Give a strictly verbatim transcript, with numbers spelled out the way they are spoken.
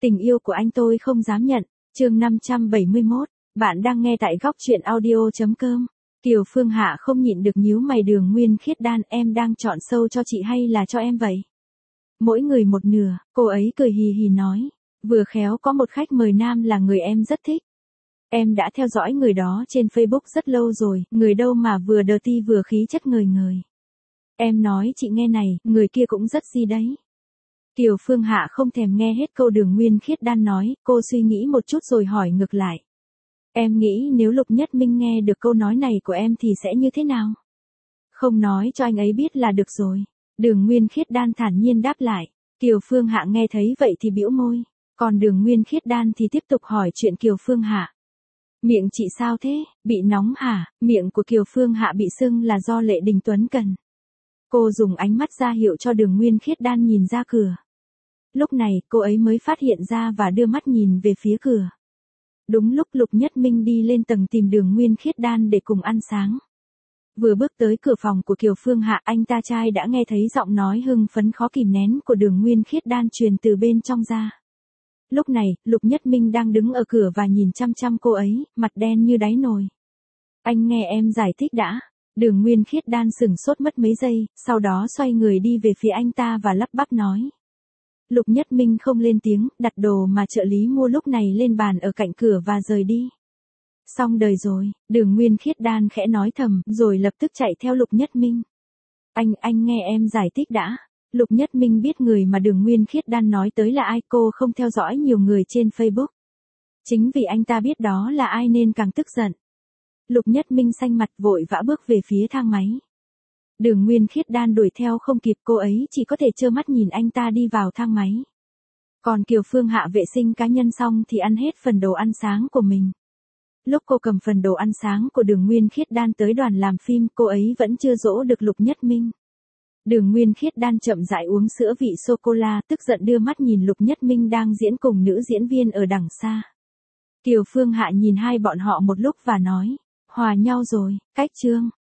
Tình yêu của anh tôi không dám nhận. Chương năm trăm bảy mươi mốt. Bạn đang nghe tại góc truyện audio chấm com. Kiều Phương Hạ không nhịn được nhíu mày. Đường Nguyên Khiết Đan, em đang chọn sâu cho chị hay là cho em vậy? Mỗi người một nửa, cô ấy cười hì hì nói. Vừa khéo có một khách mời nam là người em rất thích. Em đã theo dõi người đó trên Facebook rất lâu rồi, người đâu mà vừa đờ ti vừa khí chất ngời ngời. Em nói chị nghe này, người kia cũng rất gì đấy. Kiều Phương Hạ không thèm nghe hết câu Đường Nguyên Khiết Đan nói, cô suy nghĩ một chút rồi hỏi ngược lại. Em nghĩ nếu Lục Nhất Minh nghe được câu nói này của em thì sẽ như thế nào? Không nói cho anh ấy biết là được rồi. Đường Nguyên Khiết Đan thản nhiên đáp lại. Kiều Phương Hạ nghe thấy vậy thì bĩu môi. Còn Đường Nguyên Khiết Đan thì tiếp tục hỏi chuyện Kiều Phương Hạ. Miệng chị sao thế, bị nóng hả? Miệng của Kiều Phương Hạ bị sưng là do Lệ Đình Tuấn cần. Cô dùng ánh mắt ra hiệu cho Đường Nguyên Khiết Đan nhìn ra cửa. Lúc này, cô ấy mới phát hiện ra và đưa mắt nhìn về phía cửa. Đúng lúc Lục Nhất Minh đi lên tầng tìm Đường Nguyên Khiết Đan để cùng ăn sáng. Vừa bước tới cửa phòng của Kiều Phương Hạ, anh ta trai đã nghe thấy giọng nói hưng phấn khó kìm nén của Đường Nguyên Khiết Đan truyền từ bên trong ra. Lúc này, Lục Nhất Minh đang đứng ở cửa và nhìn chăm chăm cô ấy, mặt đen như đáy nồi. Anh nghe em giải thích đã. Đường Nguyên Khiết Đan sửng sốt mất mấy giây, sau đó xoay người đi về phía anh ta và lắp bắp nói. Lục Nhất Minh không lên tiếng, đặt đồ mà trợ lý mua lúc này lên bàn ở cạnh cửa và rời đi. Xong đời rồi, Đường Nguyên Khiết Đan khẽ nói thầm, rồi lập tức chạy theo Lục Nhất Minh. Anh, anh nghe em giải thích đã. Lục Nhất Minh biết người mà Đường Nguyên Khiết Đan nói tới là ai, cô không theo dõi nhiều người trên Facebook. Chính vì anh ta biết đó là ai nên càng tức giận. Lục Nhất Minh xanh mặt vội vã bước về phía thang máy. Đường Nguyên Khiết Đan đuổi theo không kịp, cô ấy chỉ có thể trơ mắt nhìn anh ta đi vào thang máy. Còn Kiều Phương Hạ vệ sinh cá nhân xong thì ăn hết phần đồ ăn sáng của mình. Lúc cô cầm phần đồ ăn sáng của Đường Nguyên Khiết Đan tới đoàn làm phim, cô ấy vẫn chưa dỗ được Lục Nhất Minh. Đường Nguyên Khiết Đan chậm rãi uống sữa vị sô-cô-la, tức giận đưa mắt nhìn Lục Nhất Minh đang diễn cùng nữ diễn viên ở đằng xa. Kiều Phương Hạ nhìn hai bọn họ một lúc và nói, hòa nhau rồi, cách chương.